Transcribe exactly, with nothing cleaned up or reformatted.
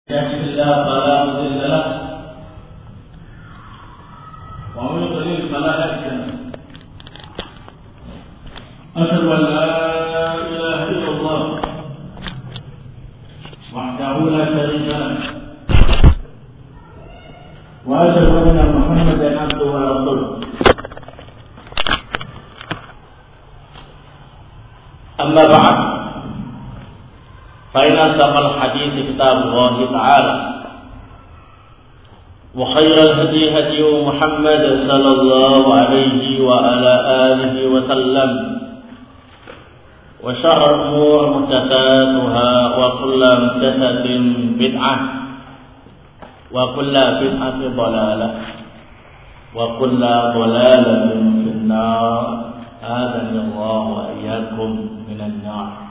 يهده الله فلا مضل له ومن يضلل فلا هادي له. أشهد أن لا إله إلا الله وحده لا شريك له وأشهد أن محمدا عبده ورسوله. أما بعد فإن أصدق الحديث كتاب الله تعالى وخير الهدي هدي محمد صلى الله عليه وعلى آله وسلم وشر الأمور محدثاتها وكل محدثة بدعة وكل بدعة ضلالة وكل ضلالة في النار. أعاذني الله وإياكم من النار.